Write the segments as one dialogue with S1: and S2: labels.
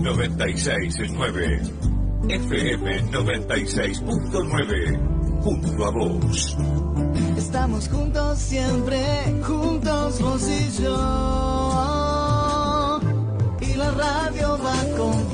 S1: 96.9. FM 96.9. Junto a vos.
S2: Estamos juntos siempre, juntos vos y yo. Y la radio va con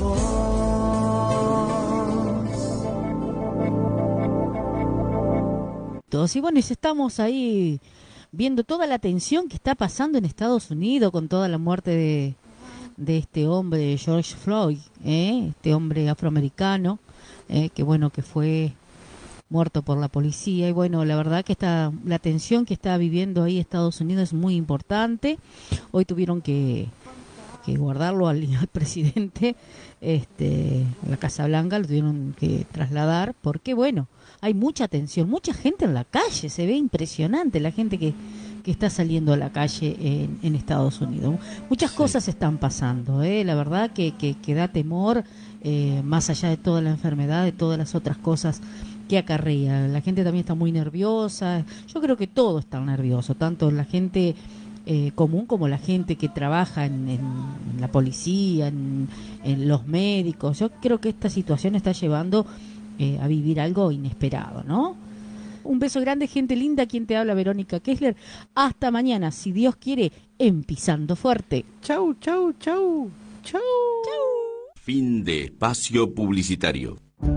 S2: vos.
S3: Y bueno, estamos ahí viendo toda la tensión que está pasando en Estados Unidos con toda la muerte de este hombre, George Floyd, este hombre afroamericano, que bueno, que fue muerto por la policía. Y bueno, la verdad que la tensión que está viviendo ahí Estados Unidos es muy importante. Hoy tuvieron que guardarlo al presidente, la Casa Blanca, lo tuvieron que trasladar, porque bueno, hay mucha tensión, mucha gente en la calle, se ve impresionante la gente que está saliendo a la calle en Estados Unidos. Muchas cosas están pasando, la verdad que da temor, más allá de toda la enfermedad, de todas las otras cosas que acarrea. La gente también está muy nerviosa, yo creo que todo está nervioso, tanto la gente común como la gente que trabaja en la policía, en los médicos. Yo creo que esta situación está llevando a vivir algo inesperado, ¿no? Un beso grande, gente linda. Quien te habla, Verónica Kessler. Hasta mañana, si Dios quiere, en Pisando Fuerte.
S4: Chau, chau, chau. Chau.
S1: Fin de espacio publicitario.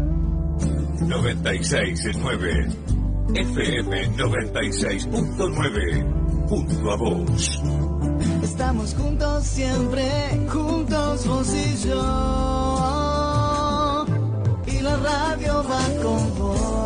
S1: 96.9. FM 96.9. Junto a vos.
S2: Estamos juntos siempre, juntos vos y yo. Y la radio va con vos.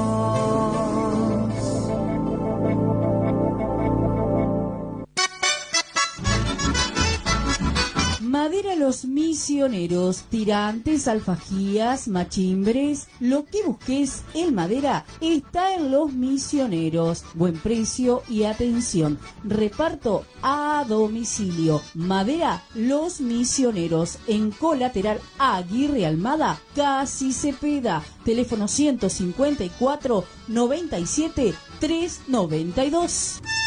S3: Madera Los Misioneros, tirantes, alfajías, machimbres, lo que busques en madera está en Los Misioneros. Buen precio y atención. Reparto a domicilio. Madera Los Misioneros, en Colateral Aguirre Almada, Casi Cepeda. Teléfono 154 97 392.